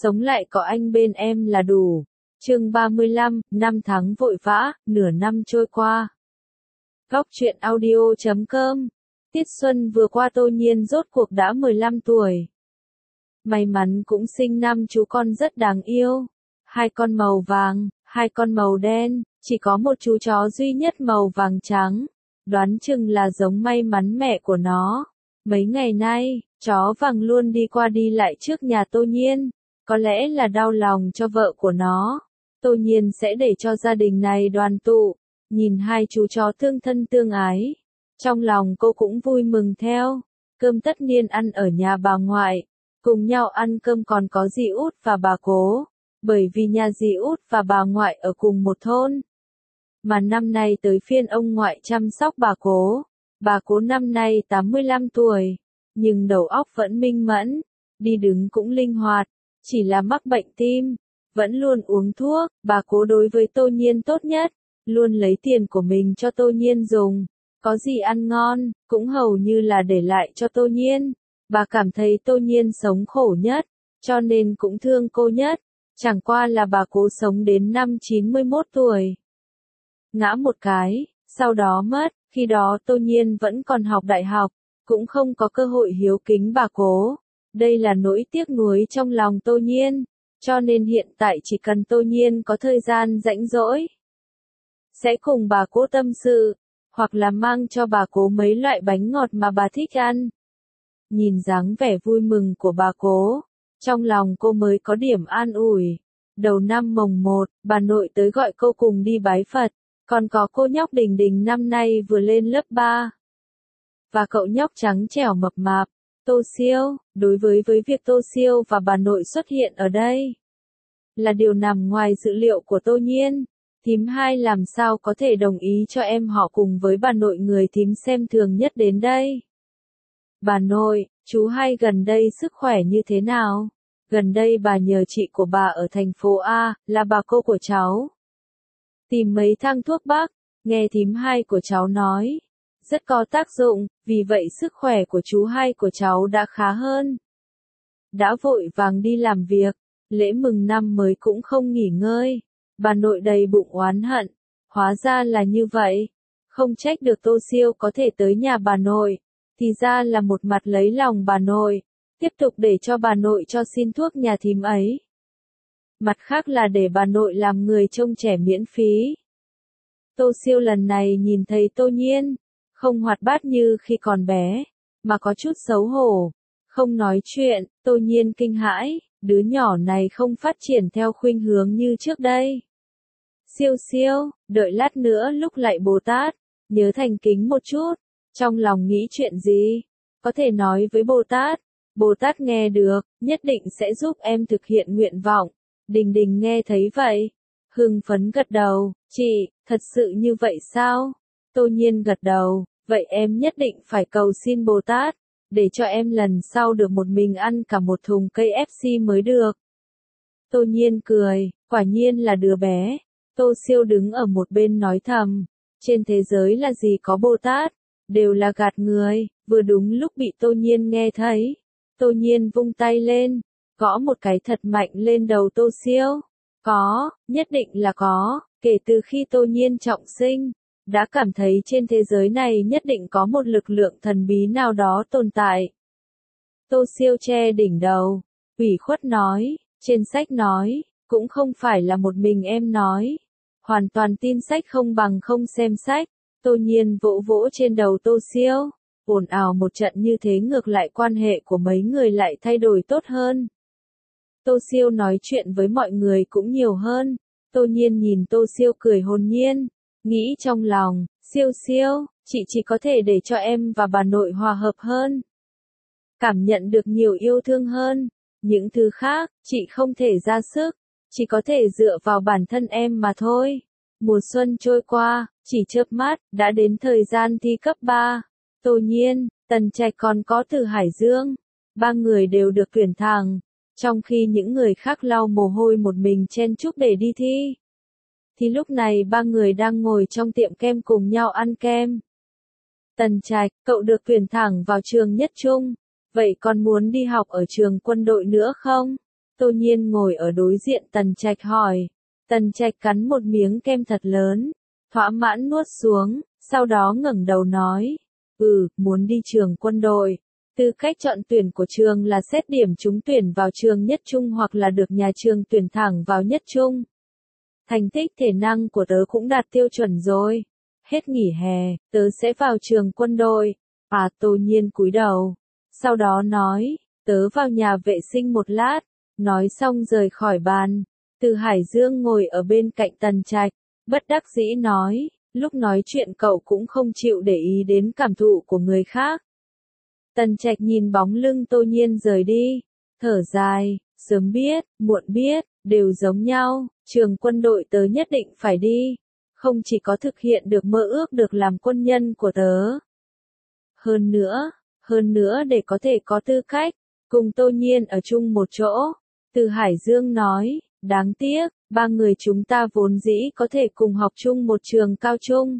sống lại có anh bên em là đủ. Chương 35, năm tháng vội vã, nửa năm trôi qua. Góc truyện audio.com. Tiết xuân vừa qua Tô Nhiên rốt cuộc đã 15 tuổi. May mắn cũng sinh 5 chú con rất đáng yêu. 2 con màu vàng, 2 con màu đen, chỉ có một chú chó duy nhất màu vàng trắng. Đoán chừng là giống may mắn mẹ của nó. Mấy ngày nay, chó vàng luôn đi qua đi lại trước nhà Tô Nhiên. Có lẽ là đau lòng cho vợ của nó. Tô Nhiên sẽ để cho gia đình này đoàn tụ. Nhìn 2 chú chó tương thân tương ái. Trong lòng cô cũng vui mừng theo. Cơm tất niên ăn ở nhà bà ngoại. Cùng nhau ăn cơm còn có dì Út và bà Cố. Bởi vì nhà dì Út và bà ngoại ở cùng một thôn. Mà năm nay tới phiên ông ngoại chăm sóc bà Cố. Bà Cố năm nay 85 tuổi. Nhưng đầu óc vẫn minh mẫn. Đi đứng cũng linh hoạt. Chỉ là mắc bệnh tim. Vẫn luôn uống thuốc. Bà Cố đối với Tô Nhiên tốt nhất. Luôn lấy tiền của mình cho Tô Nhiên dùng. Có gì ăn ngon, cũng hầu như là để lại cho Tô Nhiên. Bà cảm thấy Tô Nhiên sống khổ nhất, cho nên cũng thương cô nhất. Chẳng qua là bà Cố sống đến năm 91 tuổi. Ngã một cái, sau đó mất, khi đó Tô Nhiên vẫn còn học đại học, cũng không có cơ hội hiếu kính bà Cố. Đây là nỗi tiếc nuối trong lòng Tô Nhiên, cho nên hiện tại chỉ cần Tô Nhiên có thời gian rảnh rỗi, sẽ cùng bà Cố tâm sự, hoặc là mang cho bà Cố mấy loại bánh ngọt mà bà thích ăn. Nhìn dáng vẻ vui mừng của bà Cố, trong lòng cô mới có điểm an ủi. Đầu năm mồng 1, bà nội tới gọi cô cùng đi bái Phật, còn có cô nhóc Đình Đình năm nay vừa lên lớp 3. Và cậu nhóc trắng trẻo mập mạp, Tô Siêu. Đối với việc Tô Siêu và bà nội xuất hiện ở đây, là điều nằm ngoài dự liệu của Tô Nhiên. Thím Hai làm sao có thể đồng ý cho em họ cùng với bà nội người thím xem thường nhất đến đây. Bà nội, chú Hai gần đây sức khỏe như thế nào? Gần đây bà nhờ chị của bà ở thành phố A, là bà cô của cháu, tìm mấy thang thuốc bắc, nghe thím Hai của cháu nói. Rất có tác dụng, vì vậy sức khỏe của chú Hai của cháu đã khá hơn. Đã vội vàng đi làm việc, lễ mừng năm mới cũng không nghỉ ngơi. Bà nội đầy bụng oán hận, hóa ra là như vậy. Không trách được Tô Siêu có thể tới nhà bà nội, thì ra là một mặt lấy lòng bà nội, tiếp tục để cho bà nội cho xin thuốc nhà thím ấy. Mặt khác là để bà nội làm người trông trẻ miễn phí. Tô Siêu lần này nhìn thấy Tô Nhiên, không hoạt bát như khi còn bé, mà có chút xấu hổ, không nói chuyện. Tô Nhiên kinh hãi, đứa nhỏ này không phát triển theo khuynh hướng như trước đây. Siêu siêu, đợi lát nữa lúc lại Bồ Tát, nhớ thành kính một chút. Trong lòng nghĩ chuyện gì, có thể nói với Bồ Tát. Bồ Tát nghe được, nhất định sẽ giúp em thực hiện nguyện vọng. Đình Đình nghe thấy vậy, hưng phấn gật đầu. Chị, thật sự như vậy sao? Tô Nhiên gật đầu, vậy em nhất định phải cầu xin Bồ Tát, để cho em lần sau được một mình ăn cả một thùng KFC mới được. Tô Nhiên cười, quả nhiên là đứa bé. Tô Siêu đứng ở một bên nói thầm, trên thế giới là gì có Bồ Tát, đều là gạt người. Vừa đúng lúc bị Tô Nhiên nghe thấy, Tô Nhiên vung tay lên, gõ một cái thật mạnh lên đầu Tô Siêu. Có, nhất định là có, kể từ khi Tô Nhiên trọng sinh, đã cảm thấy trên thế giới này nhất định có một lực lượng thần bí nào đó tồn tại. Tô Siêu che đỉnh đầu, ủy khuất nói, trên sách nói, cũng không phải là một mình em nói. Hoàn toàn tin sách không bằng không xem sách. Tô Nhiên vỗ vỗ trên đầu Tô Siêu, ồn ào một trận như thế ngược lại quan hệ của mấy người lại thay đổi tốt hơn. Tô Siêu nói chuyện với mọi người cũng nhiều hơn. Tô Nhiên nhìn Tô Siêu cười hồn nhiên, nghĩ trong lòng, Siêu siêu, chị chỉ có thể để cho em và bà nội hòa hợp hơn, cảm nhận được nhiều yêu thương hơn. Những thứ khác, chị không thể ra sức, chỉ có thể dựa vào bản thân em mà thôi. Mùa xuân trôi qua, chỉ chớp mắt, đã đến thời gian thi cấp 3. Tô Nhiên, Tần Trạch còn có Từ Hải Dương, 3 người đều được tuyển thẳng, trong khi những người khác lau mồ hôi một mình chen chúc để đi thi. Thì lúc này 3 người đang ngồi trong tiệm kem cùng nhau ăn kem. Tần Trạch, cậu được tuyển thẳng vào trường Nhất Trung, vậy còn muốn đi học ở trường quân đội nữa không? Tô Nhiên ngồi ở đối diện Tần Trạch hỏi. Tần Trạch cắn một miếng kem thật lớn, thỏa mãn nuốt xuống, sau đó ngẩng đầu nói. Muốn đi trường quân đội. Tư cách chọn tuyển của trường là xét điểm trúng tuyển vào trường nhất trung hoặc là được nhà trường tuyển thẳng vào nhất trung. Thành tích thể năng của tớ cũng đạt tiêu chuẩn rồi. Hết nghỉ hè, tớ sẽ vào trường quân đội. Tô Nhiên cúi đầu. Sau đó nói, tớ vào nhà vệ sinh một lát. Nói xong rời khỏi bàn. Từ Hải Dương ngồi ở bên cạnh Tần Trạch, bất đắc dĩ nói, lúc nói chuyện cậu cũng không chịu để ý đến cảm thụ của người khác. Tần Trạch nhìn bóng lưng Tô Nhiên rời đi, thở dài, sớm biết, muộn biết, đều giống nhau, trường quân đội tớ nhất định phải đi, không chỉ có thực hiện được mơ ước được làm quân nhân của tớ. Hơn nữa để có thể có tư cách, cùng Tô Nhiên ở chung một chỗ. Từ Hải Dương nói, đáng tiếc, ba người chúng ta vốn dĩ có thể cùng học chung một trường cao trung.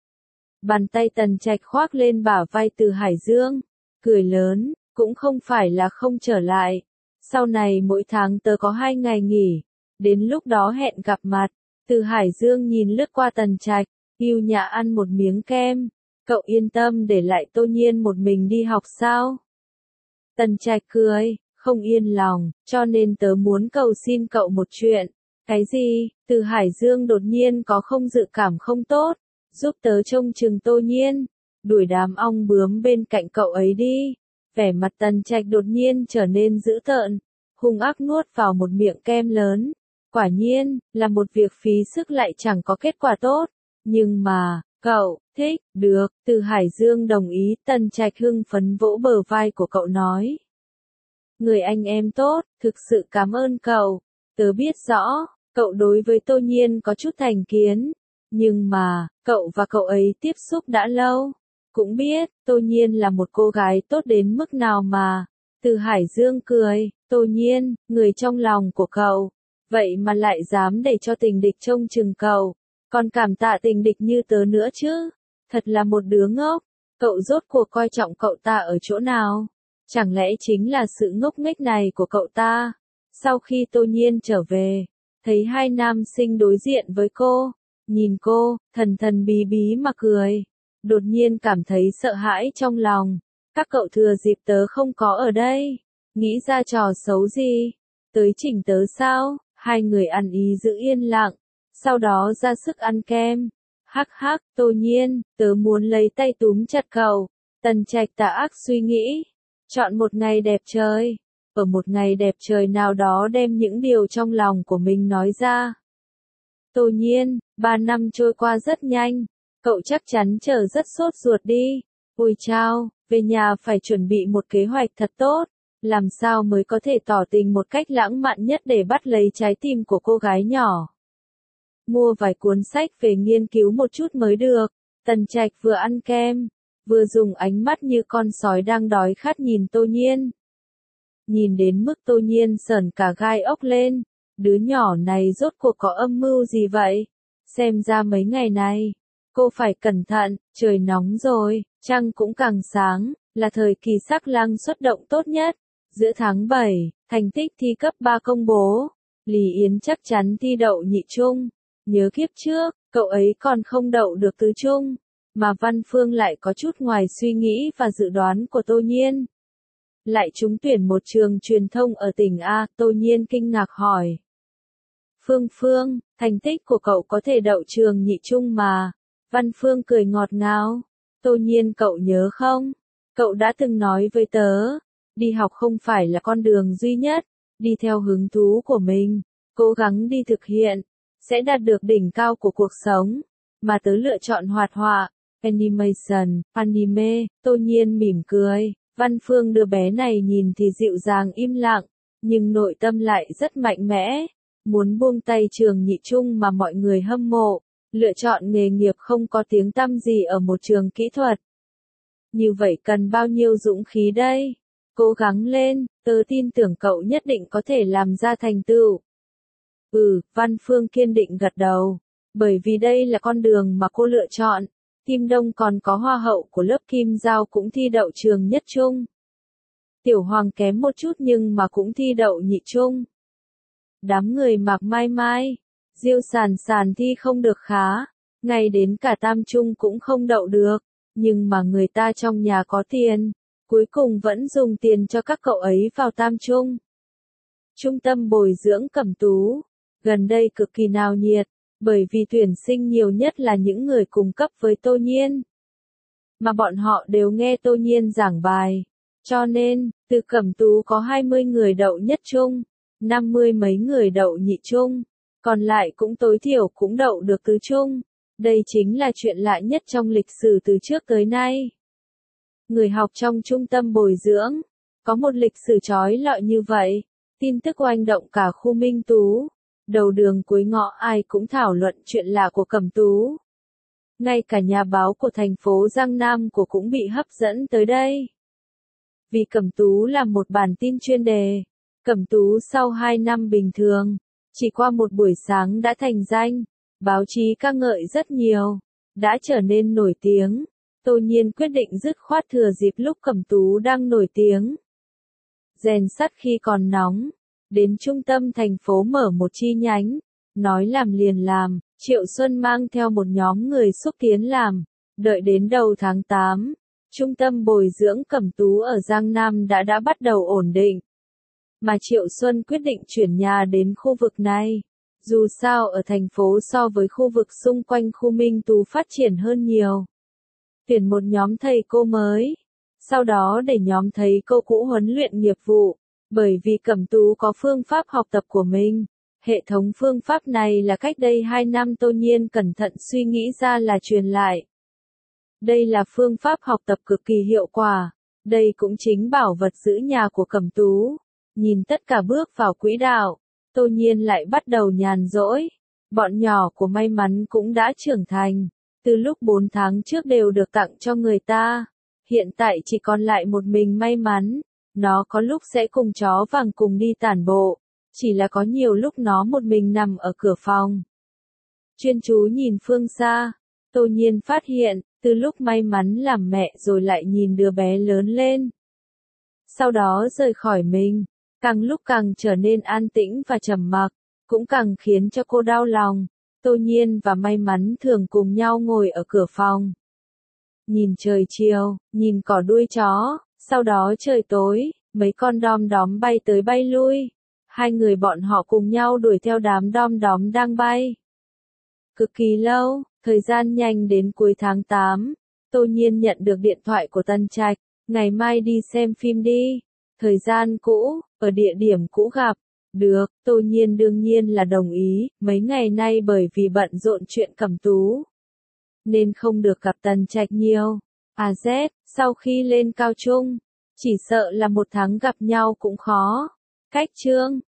Bàn tay Tần Trạch khoác lên bả vai Từ Hải Dương, cười lớn, cũng không phải là không trở lại. Sau này mỗi tháng tớ có 2 ngày nghỉ, đến lúc đó hẹn gặp mặt. Từ Hải Dương nhìn lướt qua Tần Trạch, yêu nhã ăn một miếng kem. Cậu yên tâm để lại Tô Nhiên một mình đi học sao? Tần Trạch cười, không yên lòng, cho nên tớ muốn cầu xin cậu một chuyện. Cái gì? Từ Hải Dương đột nhiên có không dự cảm không tốt, giúp tớ trông chừng Tô Nhiên, đuổi đám ong bướm bên cạnh cậu ấy đi. Vẻ mặt Tần Trạch đột nhiên trở nên dữ tợn, hung ác nuốt vào một miệng kem lớn. Quả nhiên, là một việc phí sức lại chẳng có kết quả tốt. Nhưng mà, cậu, thích, được, Từ Hải Dương đồng ý. Tần Trạch hưng phấn vỗ bờ vai của cậu nói. Người anh em tốt, thực sự cảm ơn cậu. Tớ biết rõ, cậu đối với Tô Nhiên có chút thành kiến. Nhưng mà, cậu và cậu ấy tiếp xúc đã lâu. Cũng biết, Tô Nhiên là một cô gái tốt đến mức nào mà. Từ Hải Dương cười, Tô Nhiên, người trong lòng của cậu. Vậy mà lại dám để cho tình địch trông chừng cậu. Còn cảm tạ tình địch như tớ nữa chứ. Thật là một đứa ngốc. Cậu rốt cuộc coi trọng cậu ta ở chỗ nào? Chẳng lẽ chính là sự ngốc nghếch này của cậu ta? Sau khi Tô Nhiên trở về, thấy 2 nam sinh đối diện với cô, nhìn cô, thần thần bí bí mà cười. Đột nhiên cảm thấy sợ hãi trong lòng. Các cậu thừa dịp tớ không có ở đây, nghĩ ra trò xấu gì? Tới chỉnh tớ sao? 2 người ăn ý giữ yên lặng, sau đó ra sức ăn kem. Hắc hắc, Tô Nhiên, tớ muốn lấy tay túm chặt cậu. Tần Trạch tà ác suy nghĩ. Chọn một ngày đẹp trời. Ở một ngày đẹp trời nào đó đem những điều trong lòng của mình nói ra. Tô Nhiên, 3 năm trôi qua rất nhanh. Cậu chắc chắn chờ rất sốt ruột đi. Ôi chao, về nhà phải chuẩn bị một kế hoạch thật tốt. Làm sao mới có thể tỏ tình một cách lãng mạn nhất để bắt lấy trái tim của cô gái nhỏ. Mua vài cuốn sách về nghiên cứu một chút mới được. Tần Trạch vừa ăn kem, vừa dùng ánh mắt như con sói đang đói khát nhìn Tô Nhiên. Nhìn đến mức Tô Nhiên sởn cả gai ốc lên. Đứa nhỏ này rốt cuộc có âm mưu gì vậy? Xem ra mấy ngày này, cô phải cẩn thận, trời nóng rồi, trăng cũng càng sáng, là thời kỳ sắc lang xuất động tốt nhất. Giữa tháng 7, thành tích thi cấp 3 công bố. Lý Yến chắc chắn thi đậu nhị trung. Nhớ kiếp trước, cậu ấy còn không đậu được tứ trung. Mà Văn Phương lại có chút ngoài suy nghĩ và dự đoán của Tô Nhiên. Lại trúng tuyển một trường truyền thông ở tỉnh A, Tô Nhiên kinh ngạc hỏi. Phương, thành tích của cậu có thể đậu trường nhị trung mà. Văn Phương cười ngọt ngào. Tô Nhiên cậu nhớ không? Cậu đã từng nói với tớ. Đi học không phải là con đường duy nhất. Đi theo hứng thú của mình. Cố gắng đi thực hiện. Sẽ đạt được đỉnh cao của cuộc sống. Mà tớ lựa chọn hoạt họa. Animation, anime. Tô Nhiên mỉm cười. Văn Phương đứa bé này nhìn thì dịu dàng im lặng. Nhưng nội tâm lại rất mạnh mẽ. Muốn buông tay trường nhị trung mà mọi người hâm mộ. Lựa chọn nghề nghiệp không có tiếng tăm gì ở một trường kỹ thuật. Như vậy cần bao nhiêu dũng khí đây? Cố gắng lên, tớ tin tưởng cậu nhất định có thể làm ra thành tựu. Văn Phương kiên định gật đầu. Bởi vì đây là con đường mà cô lựa chọn. Kim Đông còn có hoa hậu của lớp Kim Giao cũng thi đậu trường nhất trung. Tiểu Hoàng kém một chút nhưng mà cũng thi đậu nhị trung. đám người Mạc Mai Mai, Diêu Sàn Sàn thi không được khá, ngay đến cả tam trung cũng không đậu được, nhưng mà người ta trong nhà có tiền, cuối cùng vẫn dùng tiền cho các cậu ấy vào tam trung. Trung tâm bồi dưỡng Cẩm Tú, gần đây cực kỳ náo nhiệt, bởi vì tuyển sinh nhiều nhất là những người cùng cấp với Tô Nhiên. Mà bọn họ đều nghe Tô Nhiên giảng bài, cho nên, từ Cẩm Tú có 20 người đậu nhất trung, 50 mấy người đậu nhị trung, còn lại cũng tối thiểu cũng đậu được tứ trung. Đây chính là chuyện lạ nhất trong lịch sử từ trước tới nay. Người học trong trung tâm bồi dưỡng, có một lịch sử chói lọi như vậy, tin tức oanh động cả khu Minh Tú. Đầu đường cuối ngõ ai cũng thảo luận chuyện lạ của Cẩm Tú. Ngay cả nhà báo của thành phố Giang Nam của cũng bị hấp dẫn tới đây. Vì Cẩm Tú là một bản tin chuyên đề, Cẩm Tú sau 2 năm bình thường, chỉ qua một buổi sáng đã thành danh, báo chí ca ngợi rất nhiều, đã trở nên nổi tiếng. Tô Nhiên quyết định dứt khoát thừa dịp lúc Cẩm Tú đang nổi tiếng. Rèn sắt khi còn nóng, đến trung tâm thành phố mở một chi nhánh, nói làm liền làm, Triệu Xuân mang theo một nhóm người xúc tiến làm, đợi đến đầu tháng 8, trung tâm bồi dưỡng Cẩm Tú ở Giang Nam đã bắt đầu ổn định. Mà Triệu Xuân quyết định chuyển nhà đến khu vực này. Dù sao ở thành phố so với khu vực xung quanh khu Minh Tú phát triển hơn nhiều. Tuyển một nhóm thầy cô mới, sau đó để nhóm thầy cô cũ huấn luyện nghiệp vụ, bởi vì Cẩm Tú có phương pháp học tập của mình. Hệ thống phương pháp này là cách đây 2 năm Tô Nhiên cẩn thận suy nghĩ ra là truyền lại. Đây là phương pháp học tập cực kỳ hiệu quả, đây cũng chính bảo vật giữ nhà của Cẩm Tú. Nhìn tất cả bước vào quỹ đạo, Tô Nhiên lại bắt đầu nhàn rỗi. Bọn nhỏ của May Mắn cũng đã trưởng thành, từ lúc 4 tháng trước đều được tặng cho người ta. Hiện tại chỉ còn lại một mình May Mắn, nó có lúc sẽ cùng chó vàng cùng đi tản bộ, chỉ là có nhiều lúc nó một mình nằm ở cửa phòng. Chuyên chú nhìn phương xa, Tô Nhiên phát hiện, từ lúc May Mắn làm mẹ rồi lại nhìn đứa bé lớn lên. Sau đó rời khỏi mình, càng lúc càng trở nên an tĩnh và trầm mặc, cũng càng khiến cho cô đau lòng. Tô Nhiên và May Mắn thường cùng nhau ngồi ở cửa phòng. Nhìn trời chiều, nhìn cỏ đuôi chó, sau đó trời tối, mấy con đom đóm bay tới bay lui. Hai người bọn họ cùng nhau đuổi theo đám đom đóm đang bay. Cực kỳ lâu, thời gian nhanh đến cuối tháng 8, Tô Nhiên nhận được điện thoại của Tân Trạch, ngày mai đi xem phim đi. Thời gian cũ, ở địa điểm cũ gặp. Được, Tô Nhiên đương nhiên là đồng ý, mấy ngày nay bởi vì bận rộn chuyện Cẩm Tú, nên không được gặp Tân Trạch nhiều. Sau khi lên cao trung, chỉ sợ là 1 tháng gặp nhau cũng khó. Cách chương